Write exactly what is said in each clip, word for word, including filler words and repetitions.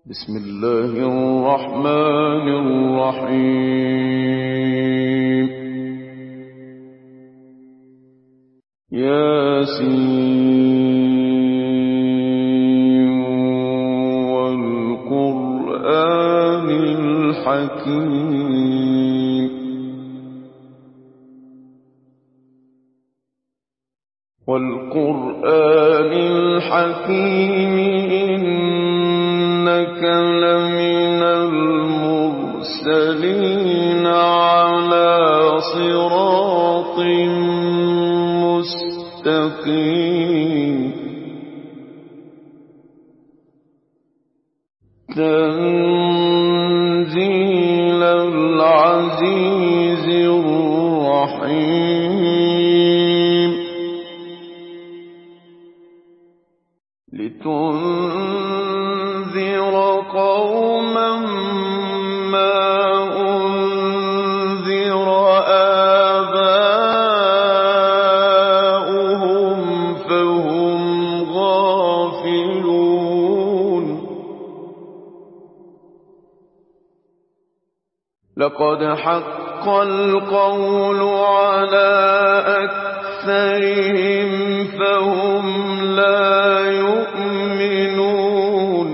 بسم الله الرحمن الرحيم. ياسين والقرآن الحكيم والقرآن الحكيم إنك لمن المرسلين على صراط مستقيم تنزيل العزيز الرحيم لتنذر قوما ما أنذر آباؤهم فهم غافلون لقد حق القول على أكثرهم فهم لا يؤمنون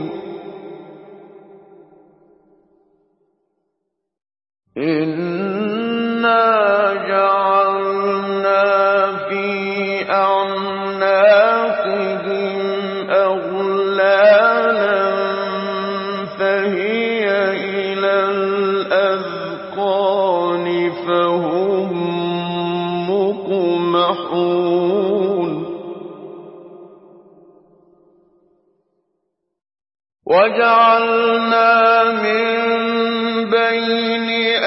إنا جعلنا في أعناقهم أغلالا فهي إلى الأذقان فهم مقمحون وجعلنا من بين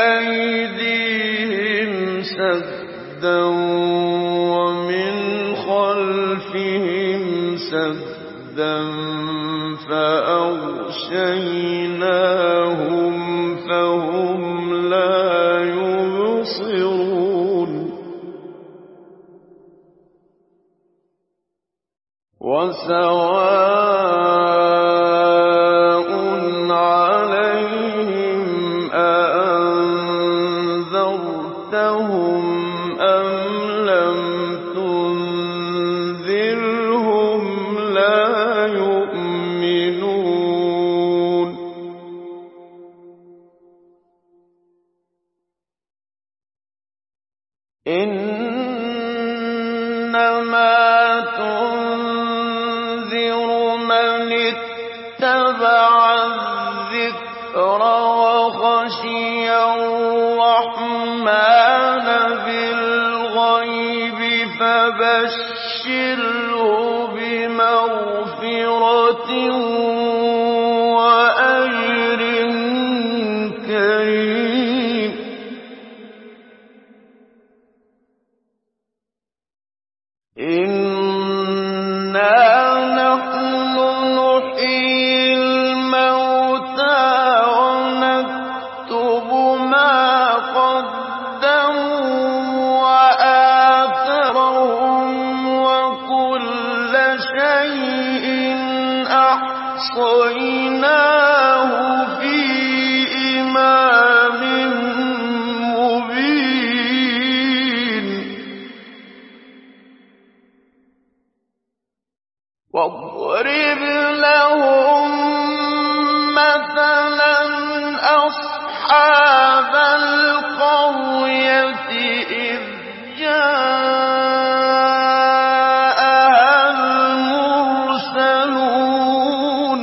أيديهم سدا ومن خلفهم سدا فأغشيناهم فهم لا يبصرون وسواء عليهم أأنذرتهم أم لم تنذرهم لا يؤمنون إنما تنذر من اتبع الذكر وخشي الرحمن بالغيب فبشره بمغفرة وأجر كريم إنا نحن نحيي الموتى ونكتب ما قدموا وآثارهم وكل شيء أحصيناه في إمام مبين واضرب لهم مثلا أصحاب القرية إذ جاءها المرسلون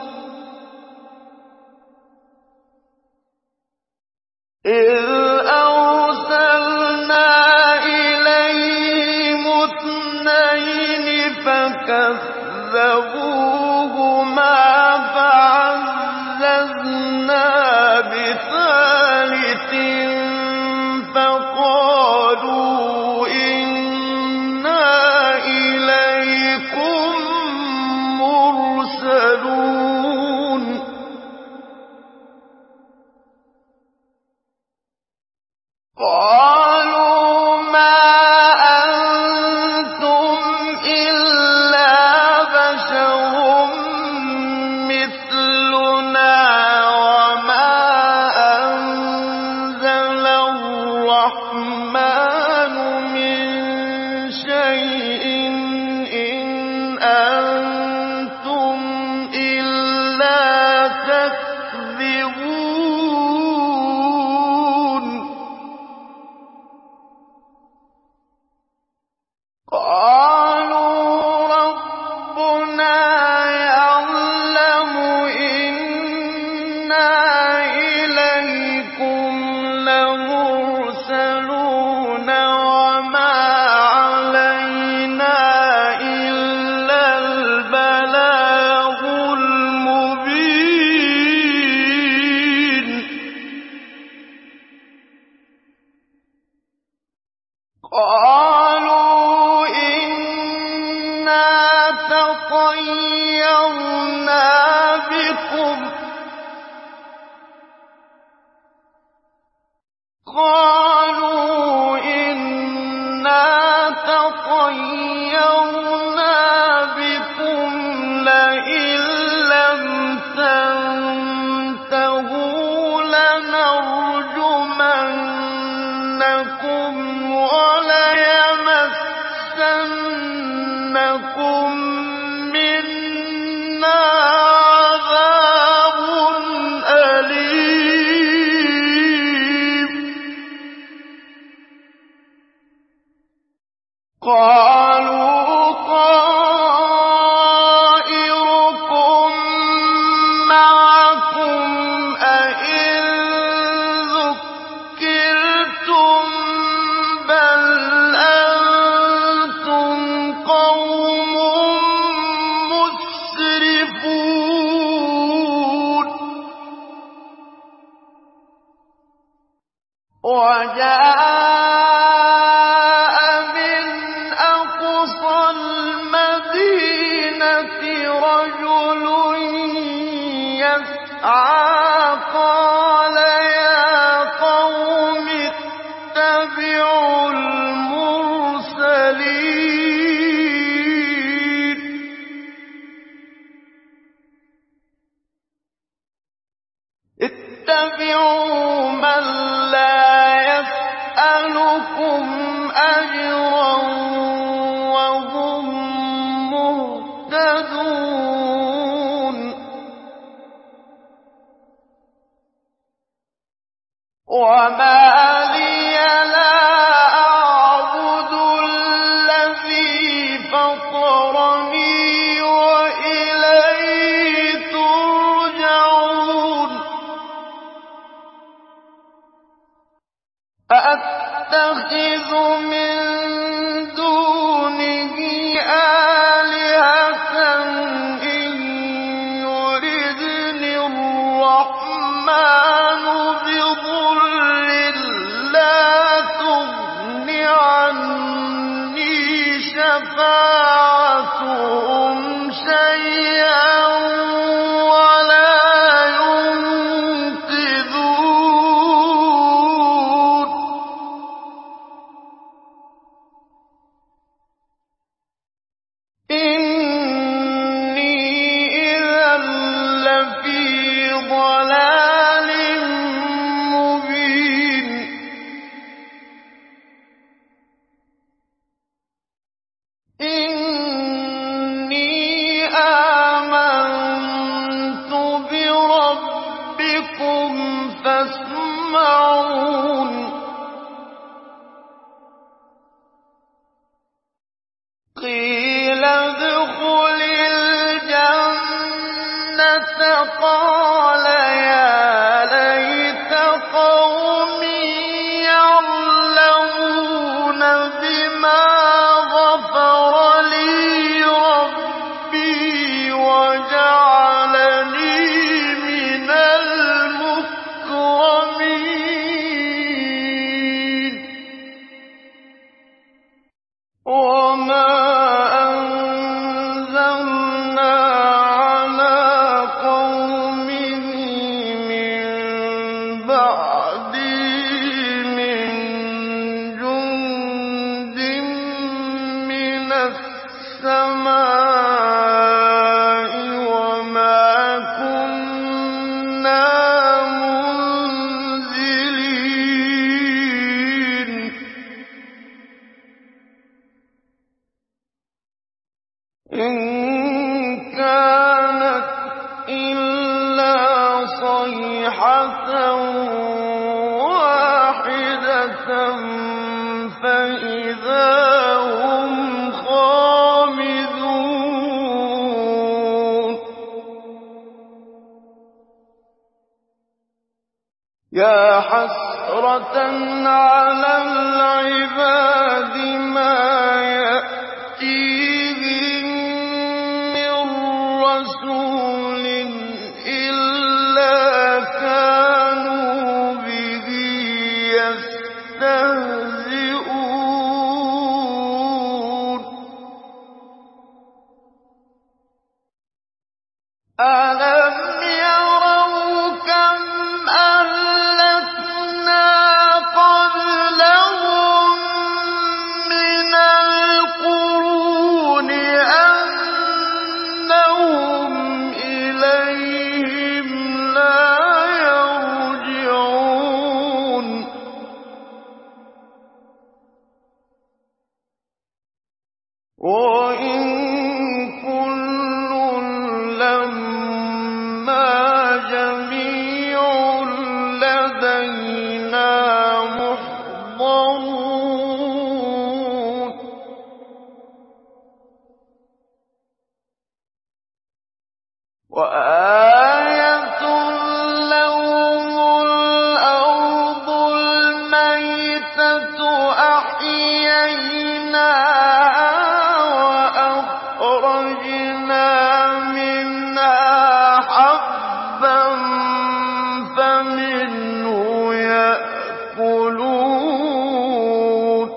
إذ أرسلنا إليهم اثنين فكذبوهما فعززنا بثالث فقالوا إن إِلَيْكُمْ لَمُرْسَلُونَ وَمَا عَلَيْنَا إِلَّا الْبَلَاغُ الْمُبِينُ قَالُوا إِنَّا تَطَيَّرْنَا بِكُمْ قَالُوا إِنَّا تَطَيَّرْنَا بِكُمْ لَئِن لَّمْ تَنتَهُوا لَنَرْجُمَنَّكُمْ وَلَيَمَسَّنَّكُم مِّنَّا عَذَابٌ أَلِيمٌ قَالُوا طَائِرُكُم مَّعَكُمْ أَئِن ذُكِّرْتُم بَلْ أَنتُمْ قَوْمٌ مُّسْرِفُونَ وَجَاءَ مِنْ أَقْصَى الْمَدِينَةِ رَجُلٌ يَسْعَىٰ قَالَ يَا قَوْمِ اتَّبِعُوا الْمُرْسَلِينَ اتَّبِعُوا مَن لَّا يَسْأَلُكُمْ أَجْرًا وَهُم مُّهْتَدُونَ وَمَا لِيَ لَا أَعْبُدُ الَّذِي فَطَرَنِي وَإِلَيْهِ تُرْجَعُونَ أَأَتَّخِذُ مِن دُونِهِ آلِهَةً إِن يُرِدْنِ الرَّحْمَٰنُ بِضُرٍّ لَّا تُغْنِ عَنِّي شَفَاعَتُهُمْ شَيْئًا وَلَا يُنقِذُونِ إِنِّي إِذًا لَّفِي ضَلَالٍ مُّبِينٍ إِنِّي آمَنتُ بِرَبِّكُمْ فَاسْمَعُونِ قِيلَ ادْخُلِ الْجَنَّةَ قَالَ يَا لَيْتَ قَوْمِي يَعْلَمُونَ بِمَا غَفَرَ لِي رَبِّي وَجَعَلَنِي مِنَ الْمُكْرَمِينَ وَمَا أَنزَلْنَا عَلَىٰ قَوْمِهِ مِن بَعْدِهِ مِن جُندٍ مِّنَ السَّمَاءِ وَمَا كُنَّا مُنزِلِينَ إِن كَانَتْ إِلَّا صَيْحَةً وَاحِدَةً فَإِذَا هُمْ خَامِدُونَ. يا حسرة على العباد ما يأتيهم من رسول إلا كانوا به يستهزئون ألم يروا كم أهلكنا قبلهم من القرون أنهم إليهم لا يرجعون وإن كل لما جميع لدينا محضرون وآية لهم الأرض الميتة أحييناها وأخرجنا منها حبا فمنه يأكلون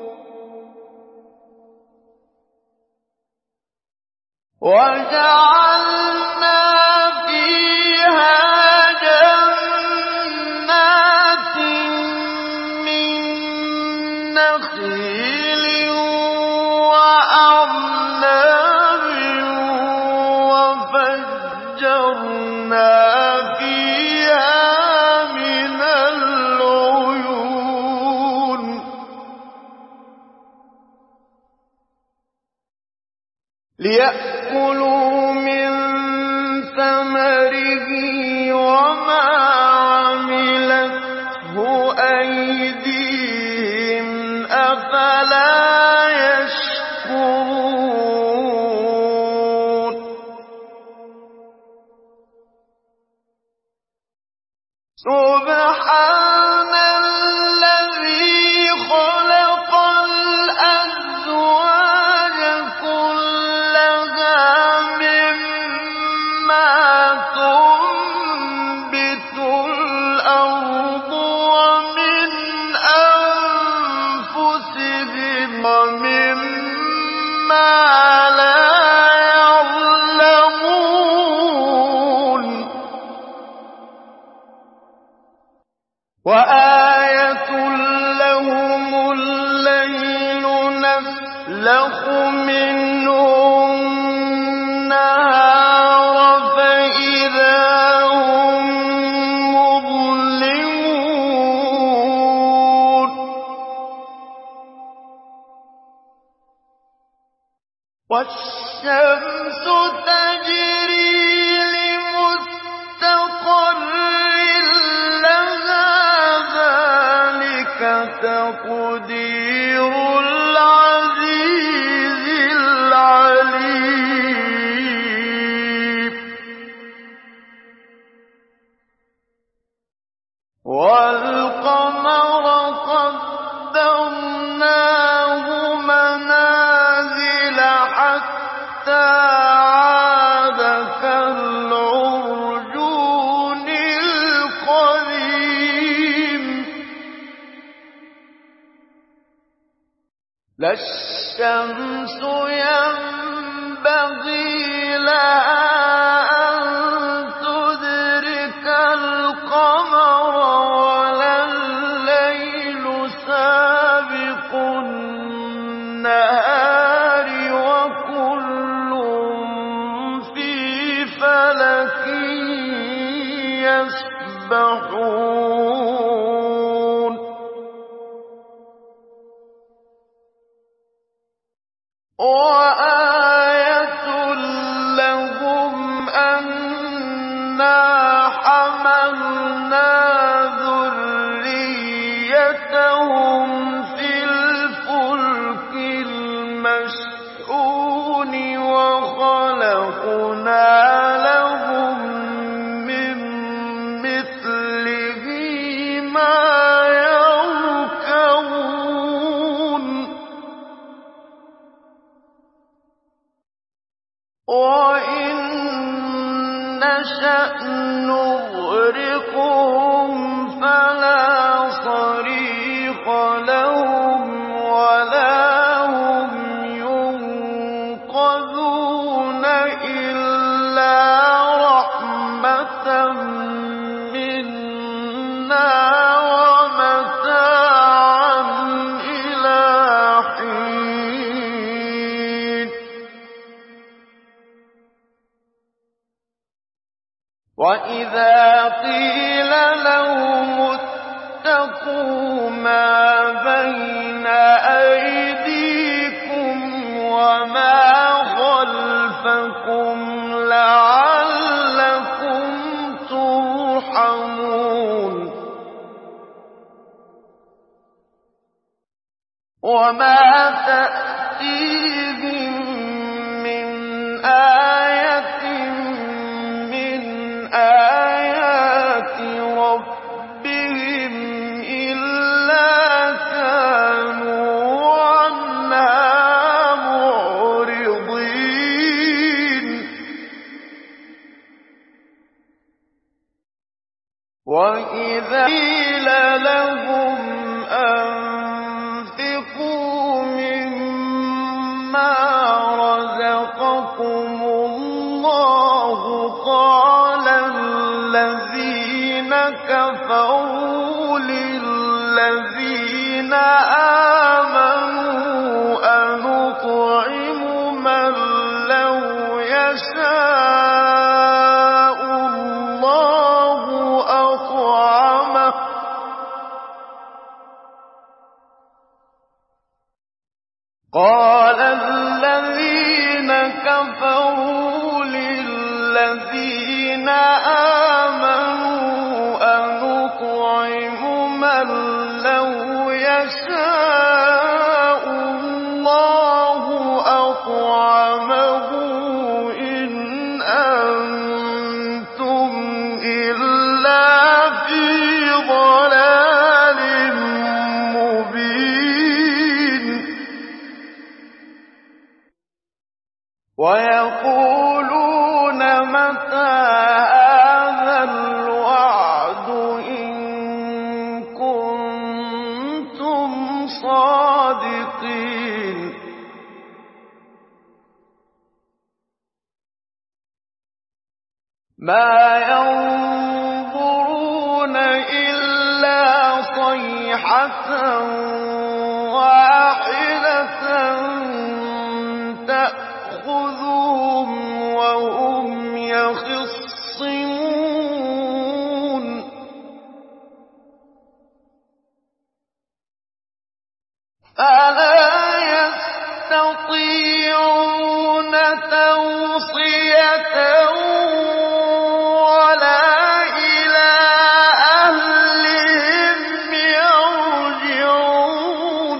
وجعلنا فيها جنات من نخيل وأعناب وفجرنا فيها من العيون ليأكلوا من ثمره وما عملته أيديهم أفلا يشكرون سبحان الذي خلق الأزواج كلها مما تنبت الأرض ومن أنفسهم ومما لا يعلمون وآية لهم الليل نسلخ منه النهار فإذا هم مظلمون والشمس تجري لمستقر لها ذلك تقدير العزيز العليم والقمر قدرناه منازل حتى عاد كالعرجون القديم لا الشمس ينبغي لها أن تدرك القمر ولا الليل سابق النهار وكل في فلك يسبحون وآية لهم أنا حملنا ذريتهم في الفلك المشحون وخلقنا لهم من مثله وَإِذَا قِيلَ لَهُمُ اتَّقُوا مَا بَيْنَ أَيْدِيكُمْ وَمَا خَلْفَكُمْ لَعَلَّكُمْ تُرْحَمُونَ وَمَا تَأْتِيهِم مِّنْ آيَةٍ مِّنْ آيَاتِ رَبِّهِمْ إِلَّا كَانُوا عَنْهَا مُعْرِضِينَ وَإِذَا قِيلَ لَهُمْ أَنفِقُوا مِمَّا رَزَقَكُمُ اللَّهُ قَالَ الَّذِينَ كَفَرُوا لِلَّذِينَ آمَنُوا أَنُطْعِمُ مَن لَّوْ يَشَاءُ اللَّهُ أَطْعَمَهُ قَالَ الَّذِينَ كَفَرُوا لِلَّذِينَ آمَنُوا أَنُطْعِمُ مَن لَّوْ يَشَاءُ اللَّهُ أَطْعَمَهُ إِنْ أَنتُمْ إِلَّا فِي ضَلَالٍ مُّبِينٍ وَيَقُولُونَ مَتَىٰ هَٰذَا الْوَعْدُ إِن كُنتُمْ صَادِقِينَ مَا يَنظُرُونَ إِلَّا صَيْحَةً وَاحِدَةً تَأْخُذُهُمْ وَهُمْ يَخِصِّمُونَ فَلَا يَسْتَطِيعُونَ تَوْصِيَةً وَلَا إِلَىٰ أَهْلِهِمْ يَرْجِعُونَ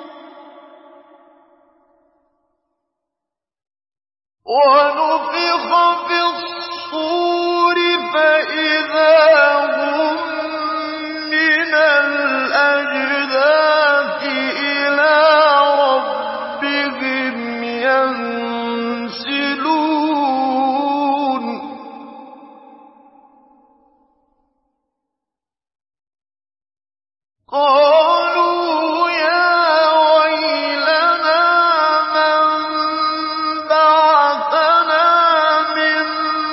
وَنُفِخَ فِي الصُّورِ فَإِذَا هُم مِّنَ الْأَجْدَاثِ إِلَىٰ رَبِّهِمْ يَنسِلُونَ قَالُوا يَا وَيْلَنَا مَن بَعَثَنَا مِن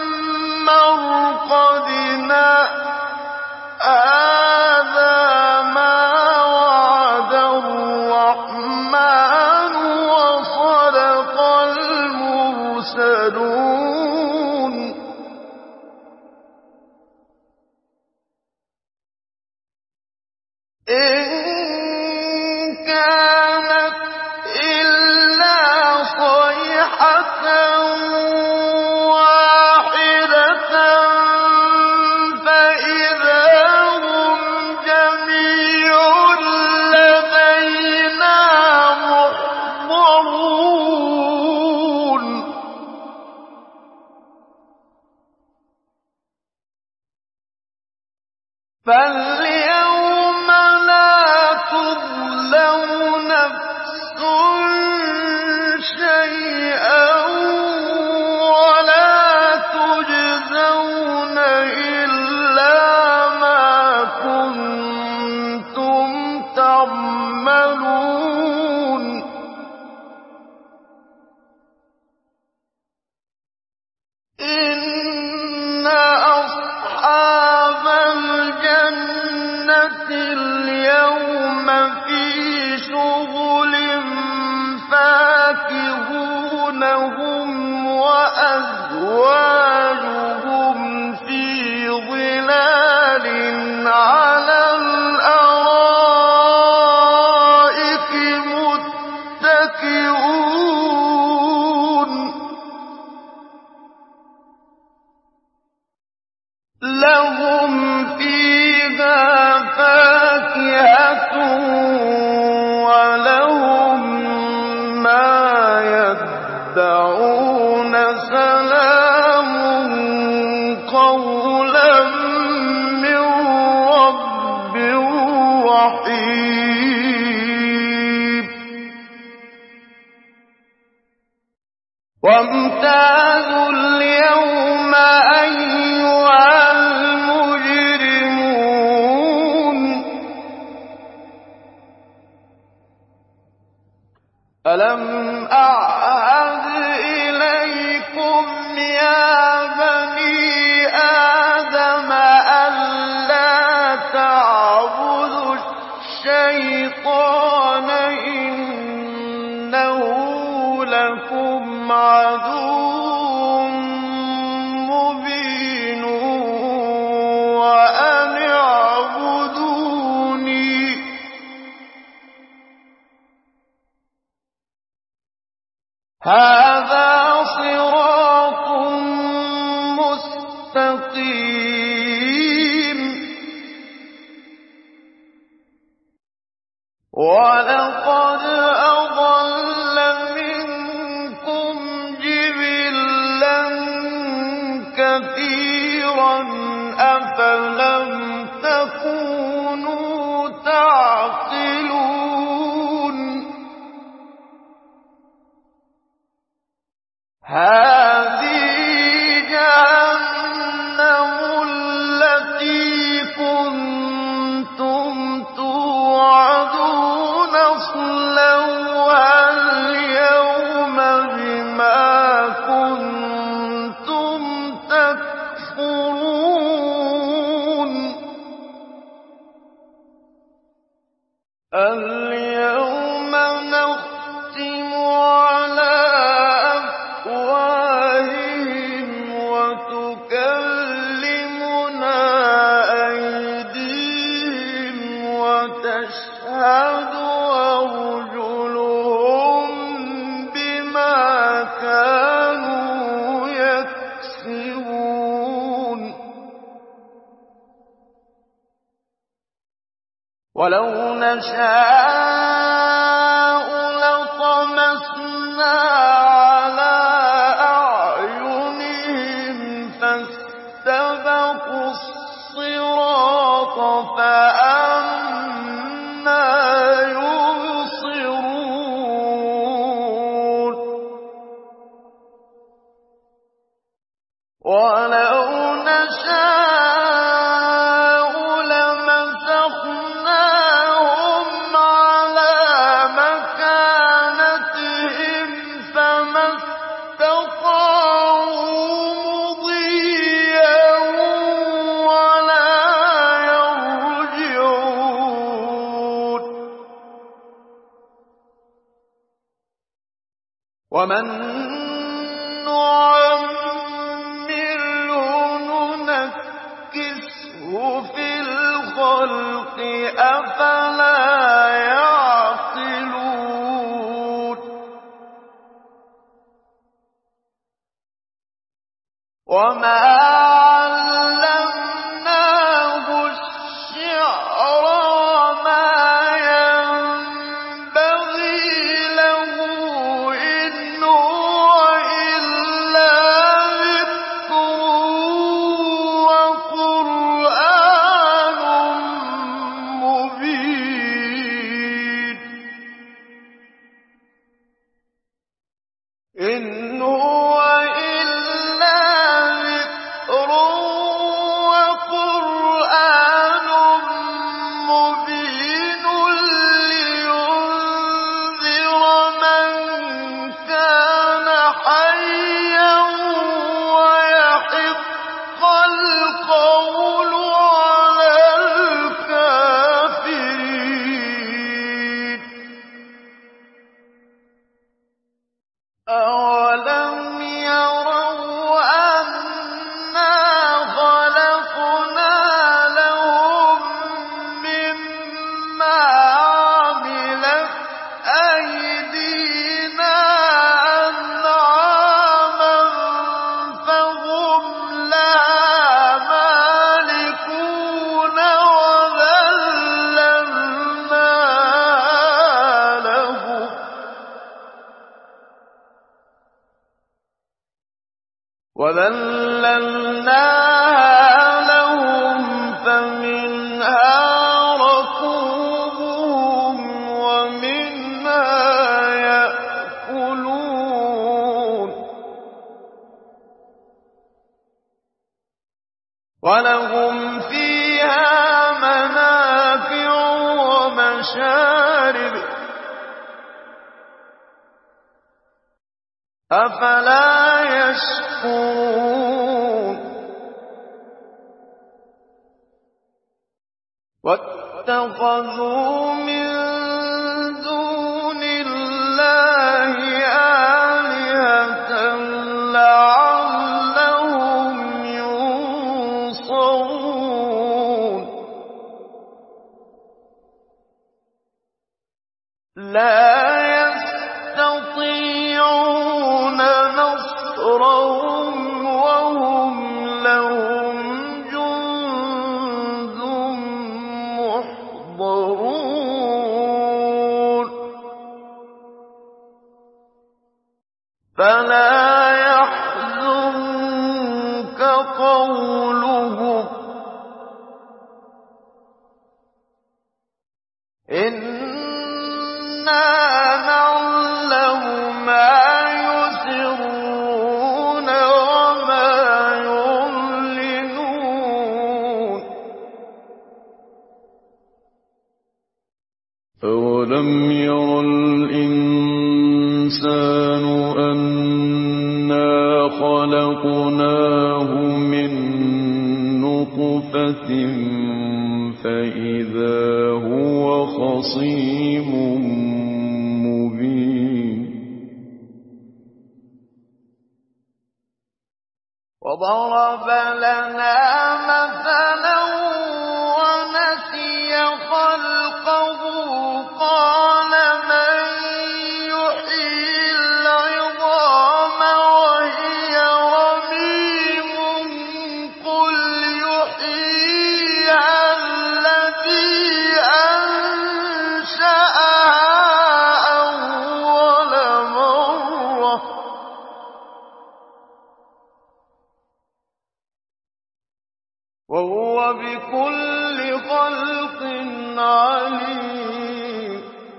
مَّرْقَدِنَا هَٰذَا مَا وَعَدَ الرَّحْمَٰنُ وَصَدَقَ الْمُرْسَلُونَ إِن كَانَتْ إِلَّا صَيْحَةً وَاحِدَةً فَإِذَا هُمْ جَمِيعٌ لَّدَيْنَا مُحْضَرُونَ فَالْيَوْمَ لَا تُظْلَمُ نَفْسٌ شَيْئًا وَلَا تُجْزَوْنَ إِلَّا مَا كُنتُمْ تَعْمَلُونَ إِنَّ أَصْحَابَ الْجَنَّةِ الْيَوْمَ فِي شُغُلٍ فَاكِهُونَ هُمْ وَأَزْوَاجُهُمْ فِي لهم فيها فاكهة ولهم ما يدعون سلام قولا من رب رحيم وامتازوا اليوم أيها المجرمون ألم أعهد إليكم يا بني آدم ألا تعبدوا الشيطان إنه لكم عدو مبين وأن اعبدوني هذا صراط مستقيم ولقد أضل منكم جبلا كثيرا أفلم تكونوا تعقلون هذه جهنم التي كنتم توعدون اصلوها اليوم بما كنتم تكفرون اليوم نختم على أفواههم وتكلمنا أيديهم وتشهد أرجلهم بما كانوا يكسبون ولو نشاء لطمسنا على أعينهم فاستبقوا الصراط فأنى يبصرون ولو نشاء لمسخناهم على مكانتهم فما استطاعوا مضيا ولا يرجعون ومن نعمره ننكسه في الخلق أفلا يعقلون وما علمناه الشعر وما ينبغي له إن هو إلا ذكر وقرآن مبين وَذَلَّلْنَاهَا لَهُمْ فَمِنْهَا رَكُوبُهُمْ وَمِنْهَا يَأْكُلُونَ وَلَهُمْ فِيهَا مَنَافِعُ وَمَشَارِبُ أَفَلَا يَشْكُرُونَ وَاتَّخَذُوا مِن دُونِ اللَّهِ آلِهَةً لَّعَلَّهُمْ يُنصَرُونَ لَا يَسْتَطِيعُونَ نَصْرَهُمْ وَهُمْ لَهُمْ جُندٌ مُّحْضَرُونَ فَلَا يَحْزُنكَ قَوْلُهُمْ إِنَّا نَعْلَمُ مَا يُسِرُّونَ وَمَا يُعْلِنُونَ أَوَلَمْ يَرَ الْإِنسَانُ أَنَّا خَلَقْنَاهُ مِن نُّطْفَةٍ فَإِذَا هُوَ خَصِيمٌ مُّبِينٌ وَضَرَبَ لَنَا مَثَلًا وَنَسِيَ خَلْقَهُ قَالَ مَن يُحْيِي الْعِظَامَ وَهِيَ رَمِيمٌ قُلْ يُحْيِيهَا الَّذِي أَنشَأَهَا أَوَّلَ مَرَّةٍ وَهُوَ بِكُلِّ خَلْقٍ عَلِيمٌ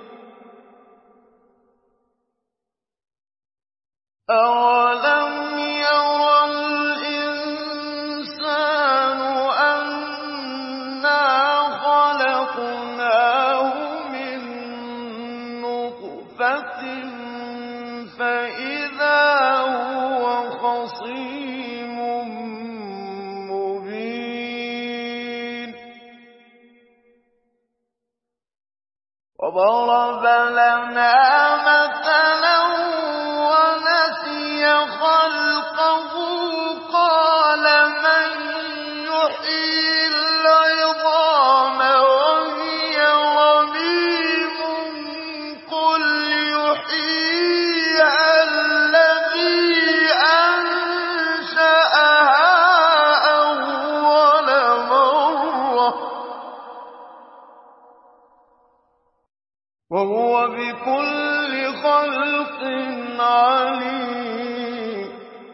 أَوَلَمْ يَرَ الْإِنسَانُ أَنَّا خَلَقْنَاهُ مِن نُّطْفَةٍ فَإِذَا هُوَ خَصِيمٌ مُّبِينٌ وَضَرَبَ لَنَا مَثَلًا وَنَسِيَ خَلْقَهُ قَالَ مَن يُحْيِي الْعِظَامَ وَهِيَ رَمِيمٌ قُلْ يُحْيِيهَا الَّذِي أَنشَأَهَا أَوَّلَ مَرَّةٍ وَهُوَ بِكُلِّ خَلْقٍ عَلِيمٌ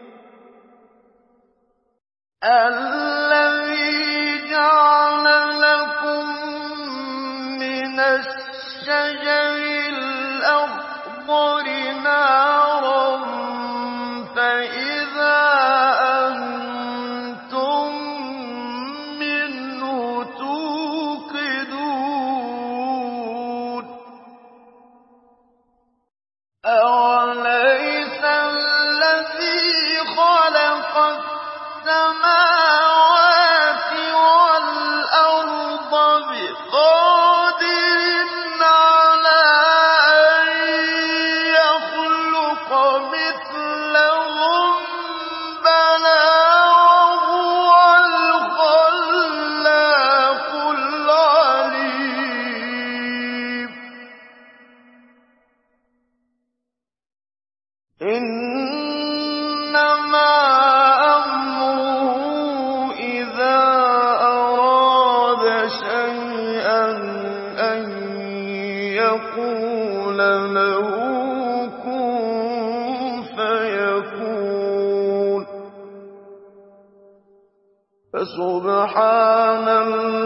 الَّذِي جَعَلَ لَكُم مِّنَ الشَّجَرِ الْأَخْضَرِ نَارًا فَإِذَا أَنتُم مِّنْهُ تُوقِدُونَ أَوَلَيْسَ الَّذِي خَلَقَ السَّمَاوَاتِ وَالْأَرْضَ بِقَادِرٍ عَلَىٰ أَن يَخْلُقَ مِثْلَهُم بَلَىٰ وَهُوَ الْخَلَّاقُ الْعَلِيمُ إِنَّمَا أَمْرُهُ إِذَا أَرَادَ شَيْئًا آمَنَ